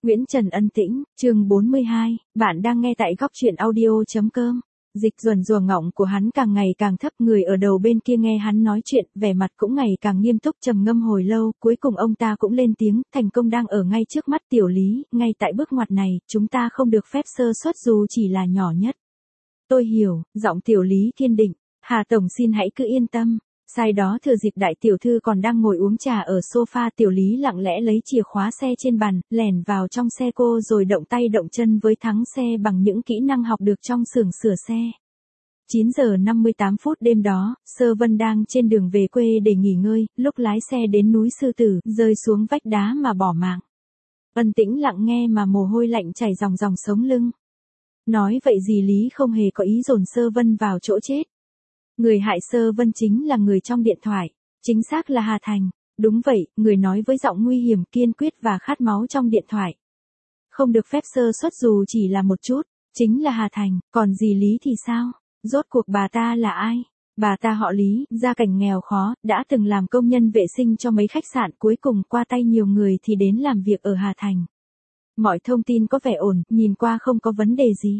Nguyễn Trần Ân Tĩnh, chương 42, bạn đang nghe tại góc truyện audio.com. Dịch ruần rùa ngọng của hắn càng ngày càng thấp, người ở đầu bên kia nghe hắn nói chuyện, vẻ mặt cũng ngày càng nghiêm túc trầm ngâm hồi lâu, cuối cùng ông ta cũng lên tiếng, thành công đang ở ngay trước mắt Tiểu Lý, ngay tại bước ngoặt này, chúng ta không được phép sơ suất dù chỉ là nhỏ nhất. Tôi hiểu, giọng Tiểu Lý kiên định, Hà Tổng xin hãy cứ yên tâm. Sai đó thừa dịp đại tiểu thư còn đang ngồi uống trà ở sofa, Tiểu Lý lặng lẽ lấy chìa khóa xe trên bàn, lẻn vào trong xe cô rồi động tay động chân với thắng xe bằng những kỹ năng học được trong xưởng sửa xe. 9 giờ 58 phút đêm đó, Sơ Vân đang trên đường về quê để nghỉ ngơi, lúc lái xe đến núi Sư Tử, rơi xuống vách đá mà bỏ mạng. Ân Tĩnh lặng nghe mà mồ hôi lạnh chảy ròng ròng sống lưng. Nói vậy gì Lý không hề có ý dồn Sơ Vân vào chỗ chết. Người hại Sơ Vân chính là người trong điện thoại, chính xác là Hà Thành. Đúng vậy, người nói với giọng nguy hiểm, kiên quyết và khát máu trong điện thoại. Không được phép sơ suất dù chỉ là một chút, chính là Hà Thành, còn gì Lý thì sao? Rốt cuộc bà ta là ai? Bà ta họ Lý, gia cảnh nghèo khó, đã từng làm công nhân vệ sinh cho mấy khách sạn, cuối cùng qua tay nhiều người thì đến làm việc ở Hà Thành. Mọi thông tin có vẻ ổn, nhìn qua không có vấn đề gì.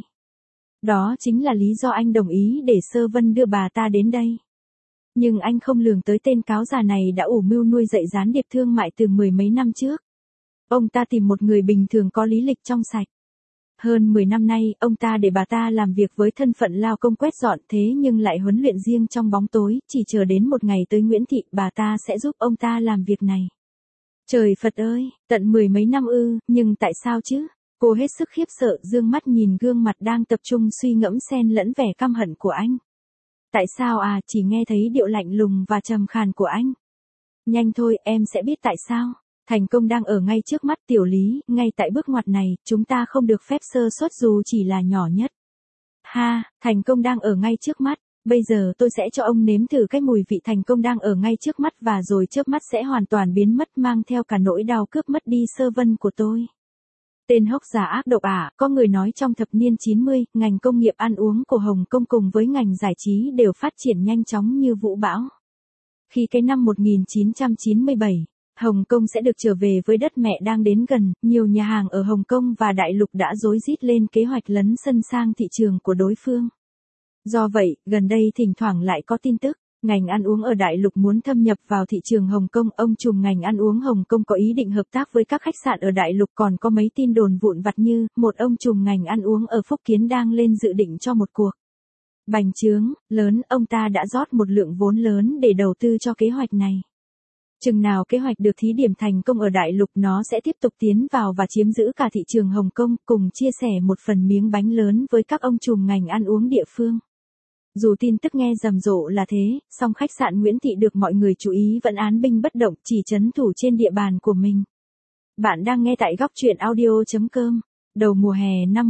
Đó chính là lý do anh đồng ý để Sơ Vân đưa bà ta đến đây. Nhưng anh không lường tới tên cáo già này đã ủ mưu nuôi dạy gián điệp thương mại từ mười mấy năm trước. Ông ta tìm một người bình thường có lý lịch trong sạch. Hơn 10 năm nay, ông ta để bà ta làm việc với thân phận lao công quét dọn, thế nhưng lại huấn luyện riêng trong bóng tối, chỉ chờ đến một ngày tới Nguyễn Thị, bà ta sẽ giúp ông ta làm việc này. Trời Phật ơi, tận mười mấy năm ư, nhưng tại sao chứ? Cô hết sức khiếp sợ, dương mắt nhìn gương mặt đang tập trung suy ngẫm xen lẫn vẻ căm hận của anh. Tại sao à, chỉ nghe thấy điệu lạnh lùng và trầm khàn của anh. Nhanh thôi, em sẽ biết tại sao. Thành công đang ở ngay trước mắt Tiểu Lý, ngay tại bước ngoặt này, chúng ta không được phép sơ suất dù chỉ là nhỏ nhất. Ha, thành công đang ở ngay trước mắt. Bây giờ tôi sẽ cho ông nếm thử cái mùi vị thành công đang ở ngay trước mắt và rồi chớp mắt sẽ hoàn toàn biến mất, mang theo cả nỗi đau cướp mất đi Sơ Vân của tôi. Tên hốc giả ác độc à, có người nói trong thập niên 90, ngành công nghiệp ăn uống của Hồng Kông cùng với ngành giải trí đều phát triển nhanh chóng như vũ bão. Khi cái năm 1997, Hồng Kông sẽ được trở về với đất mẹ đang đến gần, nhiều nhà hàng ở Hồng Kông và Đại Lục đã rối rít lên kế hoạch lấn sân sang thị trường của đối phương. Do vậy, gần đây thỉnh thoảng lại có tin tức. Ngành ăn uống ở Đại Lục muốn thâm nhập vào thị trường Hồng Kông, ông trùm ngành ăn uống Hồng Kông có ý định hợp tác với các khách sạn ở Đại Lục, còn có mấy tin đồn vụn vặt như, một ông trùm ngành ăn uống ở Phúc Kiến đang lên dự định cho một cuộc bành trướng lớn, ông ta đã rót một lượng vốn lớn để đầu tư cho kế hoạch này. Chừng nào kế hoạch được thí điểm thành công ở Đại Lục, nó sẽ tiếp tục tiến vào và chiếm giữ cả thị trường Hồng Kông, cùng chia sẻ một phần miếng bánh lớn với các ông trùm ngành ăn uống địa phương. Dù tin tức nghe rầm rộ là thế, song khách sạn Nguyễn Thị được mọi người chú ý vẫn án binh bất động, chỉ trấn thủ trên địa bàn của mình. Bạn đang nghe tại góc truyện audio.com. Đầu mùa hè năm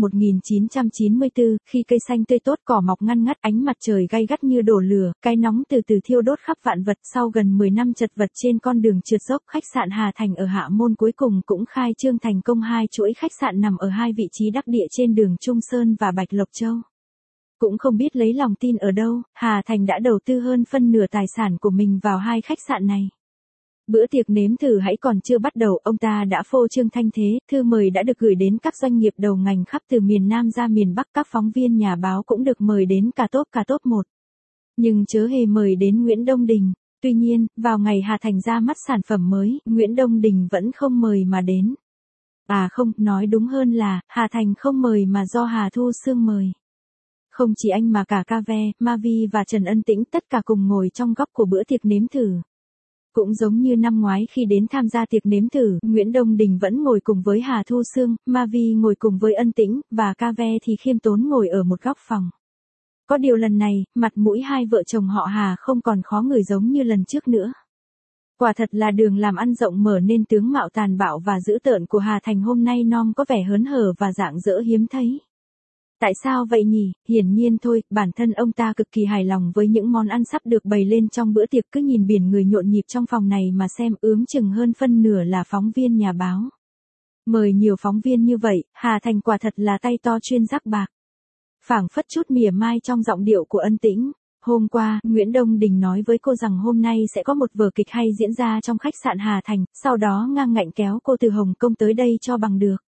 1994, khi cây xanh tươi tốt cỏ mọc ngăn ngắt, ánh mặt trời gay gắt như đổ lửa, cái nóng từ từ thiêu đốt khắp vạn vật. Sau gần 10 năm chật vật trên con đường trượt dốc, khách sạn Hà Thành ở Hạ Môn cuối cùng cũng khai trương thành công, hai chuỗi khách sạn nằm ở hai vị trí đắc địa trên đường Trung Sơn và Bạch Lộc Châu. Cũng không biết lấy lòng tin ở đâu, Hà Thành đã đầu tư hơn phân nửa tài sản của mình vào hai khách sạn này. Bữa tiệc nếm thử hãy còn chưa bắt đầu, ông ta đã phô trương thanh thế, thư mời đã được gửi đến các doanh nghiệp đầu ngành khắp từ miền Nam ra miền Bắc, các phóng viên nhà báo cũng được mời đến cả top 1. Nhưng chớ hề mời đến Nguyễn Đông Đình. Tuy nhiên, vào ngày Hà Thành ra mắt sản phẩm mới, Nguyễn Đông Đình vẫn không mời mà đến. À không, nói đúng hơn là, Hà Thành không mời mà do Hà Thu Sương mời. Không chỉ anh mà cả Cave, Mavi và Trần Ân Tĩnh tất cả cùng ngồi trong góc của bữa tiệc nếm thử. Cũng giống như năm ngoái khi đến tham gia tiệc nếm thử, Nguyễn Đông Đình vẫn ngồi cùng với Hà Thu Sương, Mavi ngồi cùng với Ân Tĩnh, và Cave thì khiêm tốn ngồi ở một góc phòng. Có điều lần này, mặt mũi hai vợ chồng họ Hà không còn khó ngửi giống như lần trước nữa. Quả thật là đường làm ăn rộng mở nên tướng mạo tàn bạo và dữ tợn của Hà Thành hôm nay nom có vẻ hớn hở và rạng rỡ hiếm thấy. Tại sao vậy nhỉ? Hiển nhiên thôi, bản thân ông ta cực kỳ hài lòng với những món ăn sắp được bày lên trong bữa tiệc, cứ nhìn biển người nhộn nhịp trong phòng này mà xem, ướm chừng hơn phân nửa là phóng viên nhà báo. Mời nhiều phóng viên như vậy, Hà Thành quả thật là tay to chuyên rắc bạc. Phảng phất chút mỉa mai trong giọng điệu của Ân Tĩnh. Hôm qua, Nguyễn Đông Đình nói với cô rằng hôm nay sẽ có một vở kịch hay diễn ra trong khách sạn Hà Thành, sau đó ngang ngạnh kéo cô từ Hồng Kông tới đây cho bằng được.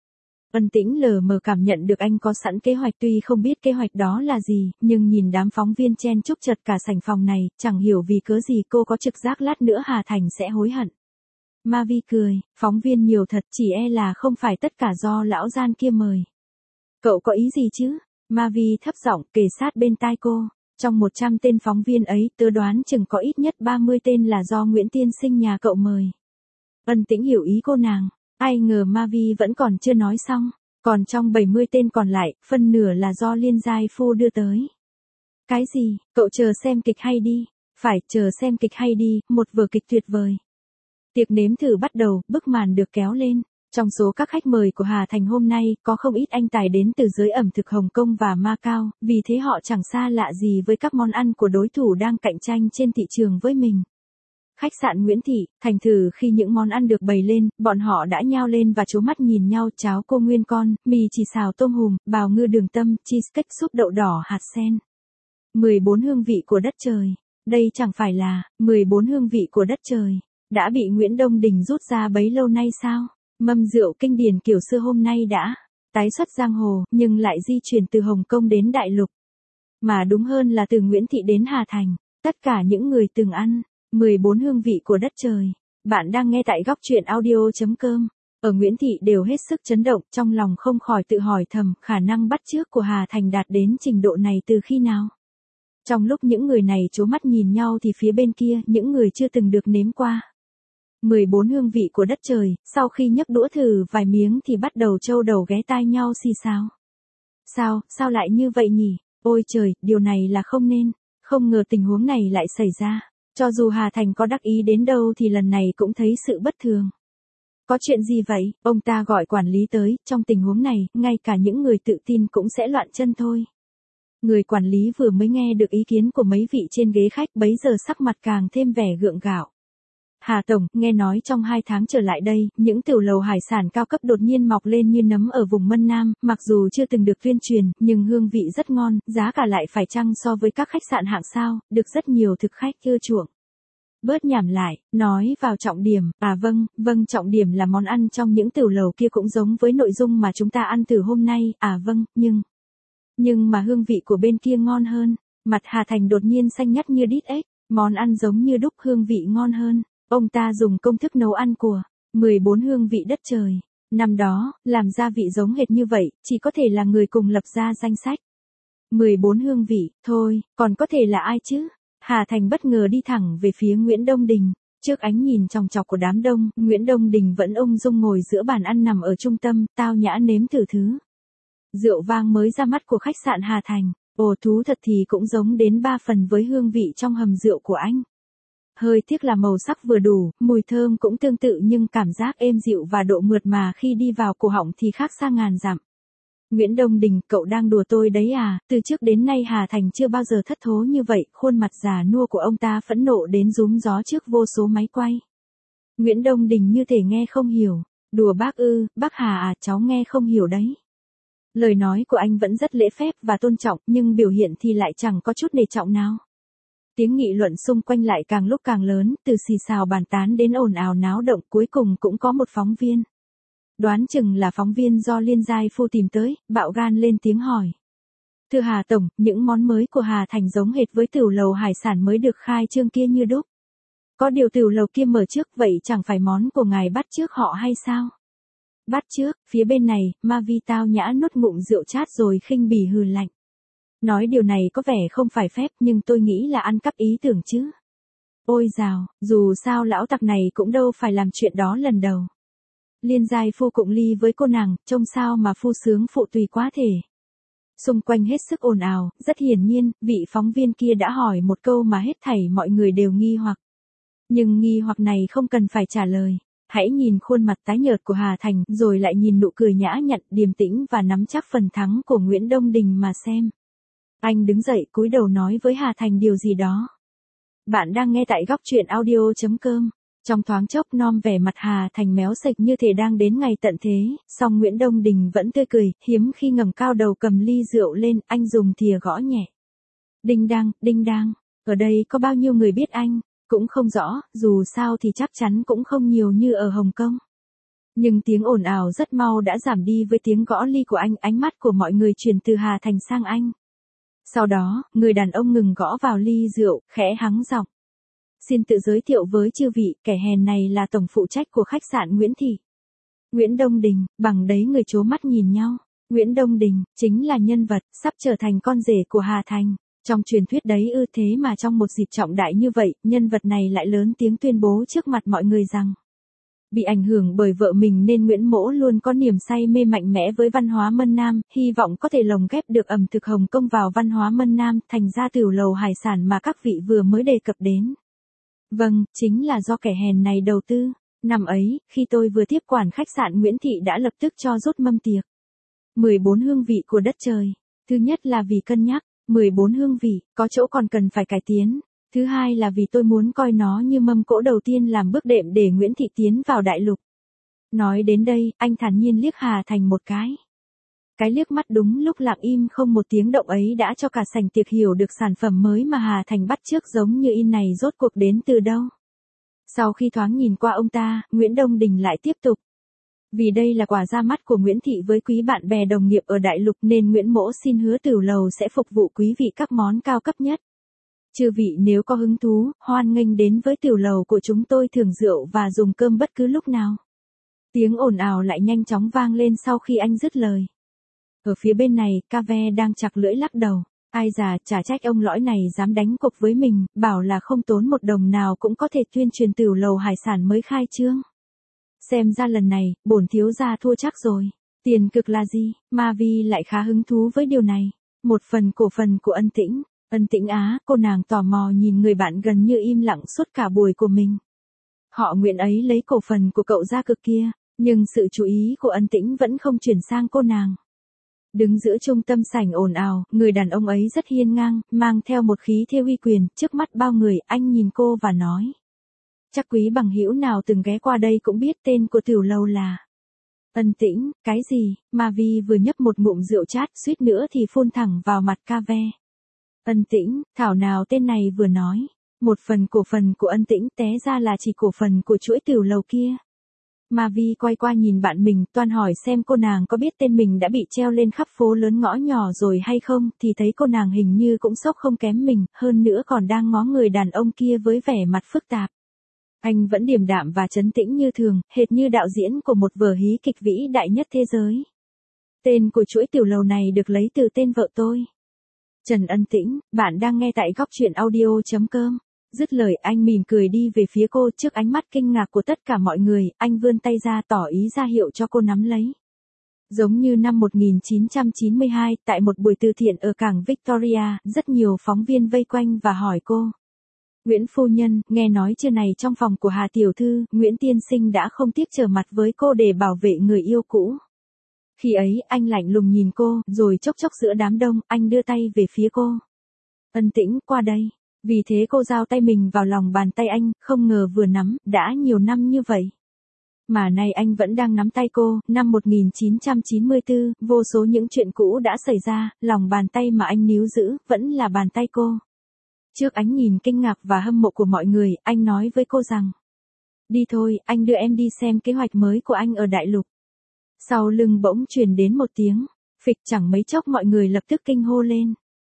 Ân Tĩnh lờ mờ cảm nhận được anh có sẵn kế hoạch, tuy không biết kế hoạch đó là gì, nhưng nhìn đám phóng viên chen chúc chật cả sảnh phòng này, chẳng hiểu vì cớ gì cô có trực giác lát nữa Hà Thành sẽ hối hận. Ma Vi cười, phóng viên nhiều thật, chỉ e là không phải tất cả do lão gian kia mời. Cậu có ý gì chứ? Ma Vi thấp giọng kề sát bên tai cô. Trong 100 tên phóng viên ấy, tớ đoán chừng có ít nhất 30 tên là do Nguyễn Tiên Sinh nhà cậu mời. Ân Tĩnh hiểu ý cô nàng. Ai ngờ Ma Vi vẫn còn chưa nói xong. Còn trong 70 tên còn lại, phân nửa là do Liên Giai Phu đưa tới. Cái gì? Cậu chờ xem kịch hay đi. Phải, chờ xem kịch hay đi, một vở kịch tuyệt vời. Tiệc nếm thử bắt đầu, bức màn được kéo lên. Trong số các khách mời của Hà Thành hôm nay, có không ít anh tài đến từ giới ẩm thực Hồng Kông và Macau, vì thế họ chẳng xa lạ gì với các món ăn của đối thủ đang cạnh tranh trên thị trường với mình. Khách sạn Nguyễn Thị, thành thử khi những món ăn được bày lên, bọn họ đã nhao lên và trố mắt nhìn nhau. Cháo cô nguyên con, mì chỉ xào tôm hùm, bào ngư đường tâm, cheesecake súp đậu đỏ hạt sen. 14 hương vị của đất trời. Đây chẳng phải là 14 hương vị của đất trời đã bị Nguyễn Đông Đình rút ra bấy lâu nay sao? Mâm rượu kinh điển kiểu xưa hôm nay đã tái xuất giang hồ, nhưng lại di chuyển từ Hồng Kông đến Đại Lục. Mà đúng hơn là từ Nguyễn Thị đến Hà Thành. Tất cả những người từng ăn 14 hương vị của đất trời. Bạn đang nghe tại góc truyện audio.com. Ở Nguyễn Thị đều hết sức chấn động, trong lòng không khỏi tự hỏi thầm, khả năng bắt chước của Hà Thành đạt đến trình độ này từ khi nào? Trong lúc những người này trố mắt nhìn nhau thì phía bên kia, những người chưa từng được nếm qua 14 hương vị của đất trời, sau khi nhấc đũa thử vài miếng thì bắt đầu trâu đầu ghé tai nhau xì xào. Sao lại như vậy nhỉ? Ôi trời, điều này là không nên. Không ngờ tình huống này lại xảy ra. Cho dù Hà Thành có đắc ý đến đâu thì lần này cũng thấy sự bất thường. Có chuyện gì vậy? Ông ta gọi quản lý tới, trong tình huống này, ngay cả những người tự tin cũng sẽ loạn chân thôi. Người quản lý vừa mới nghe được ý kiến của mấy vị trên ghế khách, bấy giờ sắc mặt càng thêm vẻ gượng gạo. Hà Tổng, nghe nói trong 2 tháng trở lại đây, những tiểu lầu hải sản cao cấp đột nhiên mọc lên như nấm ở vùng Mân Nam, mặc dù chưa từng được tuyên truyền, nhưng hương vị rất ngon, giá cả lại phải chăng so với các khách sạn hạng sao, được rất nhiều thực khách ưa chuộng. Bớt nhảm lại, nói vào trọng điểm. Vâng, trọng điểm là món ăn trong những tiểu lầu kia cũng giống với nội dung mà chúng ta ăn thử hôm nay. Nhưng mà hương vị của bên kia ngon hơn. Mặt Hà Thành đột nhiên xanh nhắt như đít ếch, món ăn giống như đúc, hương vị ngon hơn. Ông ta dùng công thức nấu ăn của 14 hương vị đất trời. Năm đó, làm gia vị giống hệt như vậy, chỉ có thể là người cùng lập ra danh sách. 14 hương vị, thôi, còn có thể là ai chứ? Hà Thành bất ngờ đi thẳng về phía Nguyễn Đông Đình. Trước ánh nhìn chòng chọc của đám đông, Nguyễn Đông Đình vẫn ung dung ngồi giữa bàn ăn nằm ở trung tâm, tao nhã nếm thử thứ rượu vang mới ra mắt của khách sạn Hà Thành. Ồ, thú thật thì cũng giống đến 3 phần với hương vị trong hầm rượu của anh. Hơi tiếc là màu sắc vừa đủ, mùi thơm cũng tương tự nhưng cảm giác êm dịu và độ mượt mà khi đi vào cổ họng thì khác xa ngàn dặm. Nguyễn Đông Đình, cậu đang đùa tôi đấy à? Từ trước đến nay Hà Thành chưa bao giờ thất thố như vậy, khuôn mặt già nua của ông ta phẫn nộ đến rúm gió trước vô số máy quay. Nguyễn Đông Đình như thể nghe không hiểu. Đùa bác ư? Bác Hà à, cháu nghe không hiểu đấy. Lời nói của anh vẫn rất lễ phép và tôn trọng, nhưng biểu hiện thì lại chẳng có chút nể trọng nào. Tiếng nghị luận xung quanh lại càng lúc càng lớn, từ xì xào bàn tán đến ồn ào náo động, cuối cùng cũng có một phóng viên. Đoán chừng là phóng viên do Liên Giai Phu tìm tới, bạo gan lên tiếng hỏi. Thưa Hà Tổng, những món mới của Hà Thành giống hệt với tiểu lầu hải sản mới được khai trương kia như đúc. Có điều tiểu lầu kia mở trước, vậy chẳng phải món của ngài bắt trước họ hay sao? Bắt trước, phía bên này, Ma Vi tao nhã nuốt ngụm rượu chát rồi khinh bỉ hừ lạnh. Nói điều này có vẻ không phải phép, nhưng tôi nghĩ là ăn cắp ý tưởng chứ. Ôi dào, dù sao lão tặc này cũng đâu phải làm chuyện đó lần đầu. Liên Giai Phu cụng ly với cô nàng, trông sao mà phu sướng phụ tùy quá thể. Xung quanh hết sức ồn ào, rất hiển nhiên, vị phóng viên kia đã hỏi một câu mà hết thảy mọi người đều nghi hoặc. Nhưng nghi hoặc này không cần phải trả lời. Hãy nhìn khuôn mặt tái nhợt của Hà Thành, rồi lại nhìn nụ cười nhã nhặn, điềm tĩnh và nắm chắc phần thắng của Nguyễn Đông Đình mà xem. Anh đứng dậy cúi đầu nói với Hà Thành điều gì đó. Bạn đang nghe tại góc truyện audio.com. Trong thoáng chốc nom vẻ mặt Hà Thành méo sệch như thể đang đến ngày tận thế, song Nguyễn Đông Đình vẫn tươi cười, hiếm khi ngẩng cao đầu cầm ly rượu lên, anh dùng thìa gõ nhẹ. Đinh đang, ở đây có bao nhiêu người biết anh? Cũng không rõ, dù sao thì chắc chắn cũng không nhiều như ở Hồng Kông. Nhưng tiếng ồn ào rất mau đã giảm đi với tiếng gõ ly của anh, ánh mắt của mọi người chuyển từ Hà Thành sang anh. Sau đó, người đàn ông ngừng gõ vào ly rượu, khẽ hắng giọng. Xin tự giới thiệu với chư vị, kẻ hèn này là tổng phụ trách của khách sạn Nguyễn Thị. Nguyễn Đông Đình, bằng đấy người trố mắt nhìn nhau. Nguyễn Đông Đình, chính là nhân vật, sắp trở thành con rể của Hà Thành. Trong truyền thuyết đấy ư, thế mà trong một dịp trọng đại như vậy, nhân vật này lại lớn tiếng tuyên bố trước mặt mọi người rằng bị ảnh hưởng bởi vợ mình nên Nguyễn Mỗ luôn có niềm say mê mạnh mẽ với văn hóa Mân Nam, hy vọng có thể lồng ghép được ẩm thực Hồng Kông vào văn hóa Mân Nam, thành ra tiểu lầu hải sản mà các vị vừa mới đề cập đến. Vâng, chính là do kẻ hèn này đầu tư. Năm ấy, khi tôi vừa tiếp quản khách sạn Nguyễn Thị đã lập tức cho rút mâm tiệc. 14 hương vị của đất trời. Thứ nhất là vì cân nhắc, 14 hương vị, có chỗ còn cần phải cải tiến. Thứ hai là vì tôi muốn coi nó như mâm cỗ đầu tiên làm bước đệm để Nguyễn Thị tiến vào đại lục. Nói đến đây, anh thản nhiên liếc Hà Thành một cái. Cái liếc mắt đúng lúc lặng im không một tiếng động ấy đã cho cả sảnh tiệc hiểu được sản phẩm mới mà Hà Thành bắt chước giống như in này rốt cuộc đến từ đâu. Sau khi thoáng nhìn qua ông ta, Nguyễn Đông Đình lại tiếp tục. Vì đây là quà ra mắt của Nguyễn Thị với quý bạn bè đồng nghiệp ở đại lục nên Nguyễn Mỗ xin hứa tiểu lầu sẽ phục vụ quý vị các món cao cấp nhất. Chư vị nếu có hứng thú, hoan nghênh đến với tiểu lầu của chúng tôi thưởng rượu và dùng cơm bất cứ lúc nào. Tiếng ồn ào lại nhanh chóng vang lên sau khi anh dứt lời. Ở phía bên này, Cave đang chặt lưỡi lắc đầu. Ai già, chả trách ông lõi này dám đánh cuộc với mình, bảo là không tốn một đồng nào cũng có thể tuyên truyền tiểu lầu hải sản mới khai trương. Xem ra lần này, bổn thiếu gia thua chắc rồi. Tiền cực là gì? Ma Vi lại khá hứng thú với điều này. Một phần cổ phần của Ân Tĩnh. Ân Tĩnh á, cô nàng tò mò nhìn người bạn gần như im lặng suốt cả buổi của mình. Họ nguyện ấy lấy cổ phần của cậu gia cực kia, nhưng sự chú ý của Ân Tĩnh vẫn không chuyển sang cô nàng. Đứng giữa trung tâm sảnh ồn ào, người đàn ông ấy rất hiên ngang, mang theo một khí thế uy quyền, trước mắt bao người, anh nhìn cô và nói. Chắc quý bằng hữu nào từng ghé qua đây cũng biết tên của tiểu lầu là Ân Tĩnh. Cái gì? Ma Vi vừa nhấp một ngụm rượu chát suýt nữa thì phun thẳng vào mặt Cave. Ân Tĩnh, thảo nào tên này vừa nói. Một phần cổ phần của Ân Tĩnh té ra là chỉ cổ phần của chuỗi tiểu lầu kia. Ma Vi quay qua nhìn bạn mình, toan hỏi xem cô nàng có biết tên mình đã bị treo lên khắp phố lớn ngõ nhỏ rồi hay không, thì thấy cô nàng hình như cũng sốc không kém mình, hơn nữa còn đang ngó người đàn ông kia với vẻ mặt phức tạp. Anh vẫn điềm đạm và trấn tĩnh như thường, hệt như đạo diễn của một vở hí kịch vĩ đại nhất thế giới. Tên của chuỗi tiểu lầu này được lấy từ tên vợ tôi. Trần Ân Tĩnh, bạn đang nghe tại góc truyện audio.com. Dứt lời anh mỉm cười đi về phía cô, trước ánh mắt kinh ngạc của tất cả mọi người, anh vươn tay ra tỏ ý ra hiệu cho cô nắm lấy. Giống như năm 1992, tại một buổi từ thiện ở cảng Victoria, rất nhiều phóng viên vây quanh và hỏi cô. Nguyễn phu nhân, nghe nói trưa này trong phòng của Hà tiểu thư, Nguyễn tiên sinh đã không tiếc trở mặt với cô để bảo vệ người yêu cũ. Khi ấy, anh lạnh lùng nhìn cô, rồi chốc chốc giữa đám đông, anh đưa tay về phía cô. Ân Tĩnh, qua đây. Vì thế cô giao tay mình vào lòng bàn tay anh, không ngờ vừa nắm, đã nhiều năm như vậy. Mà nay anh vẫn đang nắm tay cô, năm 1994, vô số những chuyện cũ đã xảy ra, lòng bàn tay mà anh níu giữ, vẫn là bàn tay cô. Trước ánh nhìn kinh ngạc và hâm mộ của mọi người, anh nói với cô rằng. Đi thôi, anh đưa em đi xem kế hoạch mới của anh ở đại lục. Sau lưng bỗng truyền đến một tiếng, phịch, chẳng mấy chốc mọi người lập tức kinh hô lên.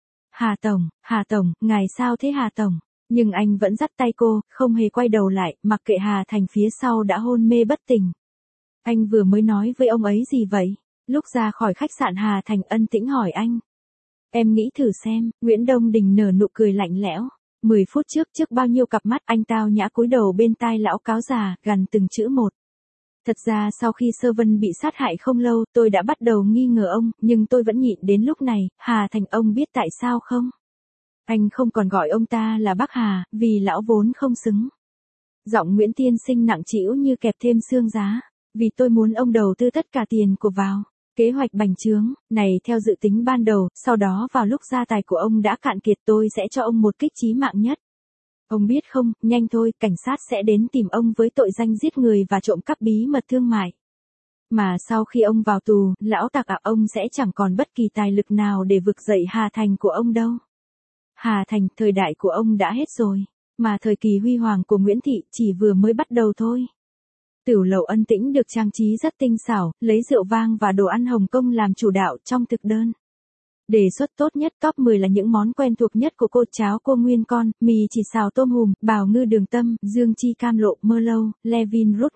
Hà Tổng, ngài sao thế Hà Tổng? Nhưng anh vẫn dắt tay cô, không hề quay đầu lại, mặc kệ Hà Thành phía sau đã hôn mê bất tỉnh. Anh vừa mới nói với ông ấy gì vậy? Lúc ra khỏi khách sạn Hà Thành Ân Tĩnh hỏi anh. Em nghĩ thử xem, Nguyễn Đông Đình nở nụ cười lạnh lẽo. 10 phút trước bao nhiêu cặp mắt anh tao nhã cúi đầu bên tai lão cáo già, gằn từng chữ một. Thật ra sau khi Sơ Vân bị sát hại không lâu, tôi đã bắt đầu nghi ngờ ông, nhưng tôi vẫn nhịn đến lúc này. Hà Thành, ông biết tại sao không? Anh không còn gọi ông ta là bác Hà, vì lão vốn không xứng. Giọng Nguyễn tiên sinh nặng trĩu như kẹp thêm xương giá. Vì tôi muốn ông đầu tư tất cả tiền của vào kế hoạch bành trướng này theo dự tính ban đầu, sau đó vào lúc gia tài của ông đã cạn kiệt tôi sẽ cho ông một kích chí mạng nhất. Ông biết không, nhanh thôi, cảnh sát sẽ đến tìm ông với tội danh giết người và trộm cắp bí mật thương mại. Mà sau khi ông vào tù, lão tặc ông sẽ chẳng còn bất kỳ tài lực nào để vực dậy Hà Thành của ông đâu. Hà Thành, thời đại của ông đã hết rồi, mà thời kỳ huy hoàng của Nguyễn Thị chỉ vừa mới bắt đầu thôi. Tiểu lầu Ân Tĩnh được trang trí rất tinh xảo, lấy rượu vang và đồ ăn Hồng Kông làm chủ đạo trong thực đơn. Đề xuất tốt nhất top 10 là những món quen thuộc nhất của cô: cháo cua nguyên con, mì chỉ xào tôm hùm, bào ngư đường tâm, dương chi cam lộ, mơ lâu, Levin Road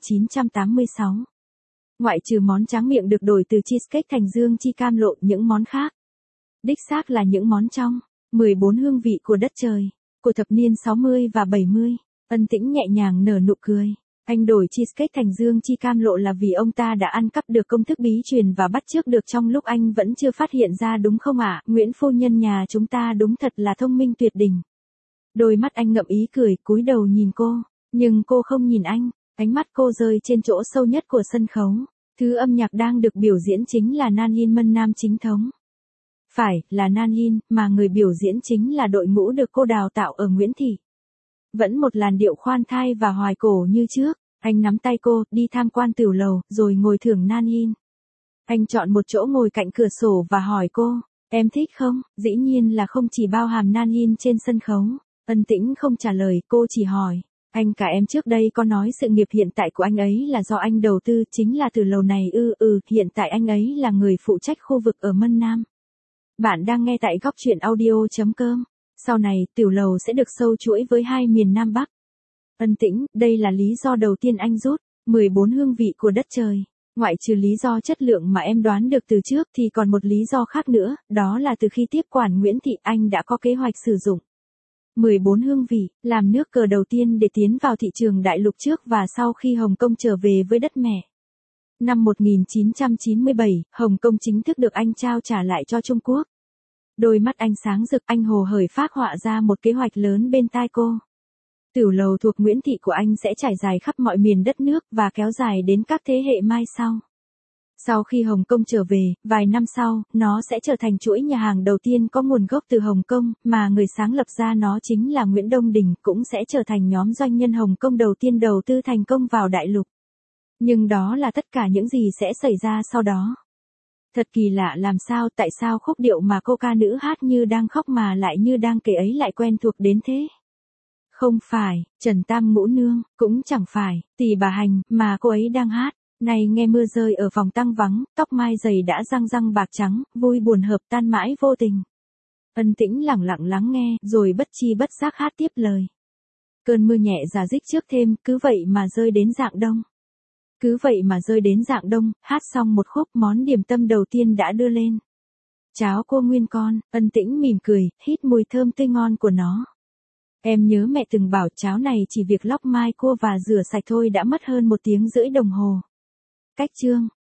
1986. Ngoại trừ món tráng miệng được đổi từ cheesecake thành dương chi cam lộ, những món khác đích xác là những món trong 14 hương vị của đất trời, của thập niên 60 và 70. Ân Tĩnh nhẹ nhàng nở nụ cười. Anh đổi cheesecake thành dương chi cam lộ là vì ông ta đã ăn cắp được công thức bí truyền và bắt chước được trong lúc anh vẫn chưa phát hiện ra đúng không ạ? Nguyễn phu nhân nhà chúng ta đúng thật là thông minh tuyệt đỉnh. Đôi mắt anh ngậm ý cười, cúi đầu nhìn cô, nhưng cô không nhìn anh, ánh mắt cô rơi trên chỗ sâu nhất của sân khấu. Thứ âm nhạc đang được biểu diễn chính là Nan Yin Mân Nam chính thống. Phải, là Nan Yin, mà người biểu diễn chính là đội ngũ được cô đào tạo ở Nguyễn Thị. Vẫn một làn điệu khoan thai và hoài cổ như trước, anh nắm tay cô, đi tham quan tiểu lầu, rồi ngồi thưởng Nan Yin. Anh chọn một chỗ ngồi cạnh cửa sổ và hỏi cô, em thích không? Dĩ nhiên là không chỉ bao hàm Nan Yin trên sân khấu. Ân Tĩnh không trả lời, cô chỉ hỏi, anh cả em trước đây có nói sự nghiệp hiện tại của anh ấy là do anh đầu tư, chính là từ lầu này hiện tại anh ấy là người phụ trách khu vực ở Mân Nam. Bạn đang nghe tại góc truyện audio.com. Sau này, tiểu lầu sẽ được sâu chuỗi với hai miền Nam Bắc. Ân Tĩnh, đây là lý do đầu tiên anh rút 14 hương vị của đất trời. Ngoại trừ lý do chất lượng mà em đoán được từ trước thì còn một lý do khác nữa, đó là từ khi tiếp quản Nguyễn Thị anh đã có kế hoạch sử dụng 14 hương vị, làm nước cờ đầu tiên để tiến vào thị trường đại lục trước và sau khi Hồng Kông trở về với đất mẹ. Năm 1997, Hồng Kông chính thức được anh trao trả lại cho Trung Quốc. Đôi mắt anh sáng rực, anh hồ hởi phác họa ra một kế hoạch lớn bên tai cô. Tiểu lầu thuộc Nguyễn Thị của anh sẽ trải dài khắp mọi miền đất nước và kéo dài đến các thế hệ mai sau. Sau khi Hồng Kông trở về, vài năm sau, nó sẽ trở thành chuỗi nhà hàng đầu tiên có nguồn gốc từ Hồng Kông, mà người sáng lập ra nó chính là Nguyễn Đông Đình, cũng sẽ trở thành nhóm doanh nhân Hồng Kông đầu tiên đầu tư thành công vào đại lục. Nhưng đó là tất cả những gì sẽ xảy ra sau đó. Thật kỳ lạ làm sao, tại sao khúc điệu mà cô ca nữ hát như đang khóc mà lại như đang kể ấy lại quen thuộc đến thế? Không phải, Trần Tam Ngũ Nương, cũng chẳng phải, Tỷ Bà Hành, mà cô ấy đang hát. Này nghe mưa rơi ở phòng tăng vắng, tóc mai dày đã răng răng bạc trắng, vui buồn hợp tan mãi vô tình. Ân Tĩnh lẳng lặng lắng nghe, rồi bất chi bất giác hát tiếp lời. Cơn mưa nhẹ rả rích trước thêm, cứ vậy mà rơi đến rạng đông. Cứ vậy mà rơi đến rạng đông, hát xong một khúc món điểm tâm đầu tiên đã đưa lên. Cháo cua nguyên con, Ân Tĩnh mỉm cười, hít mùi thơm tươi ngon của nó. Em nhớ mẹ từng bảo cháo này chỉ việc lóc mai cua và rửa sạch thôi đã mất hơn 1 tiếng rưỡi đồng hồ. Cách chương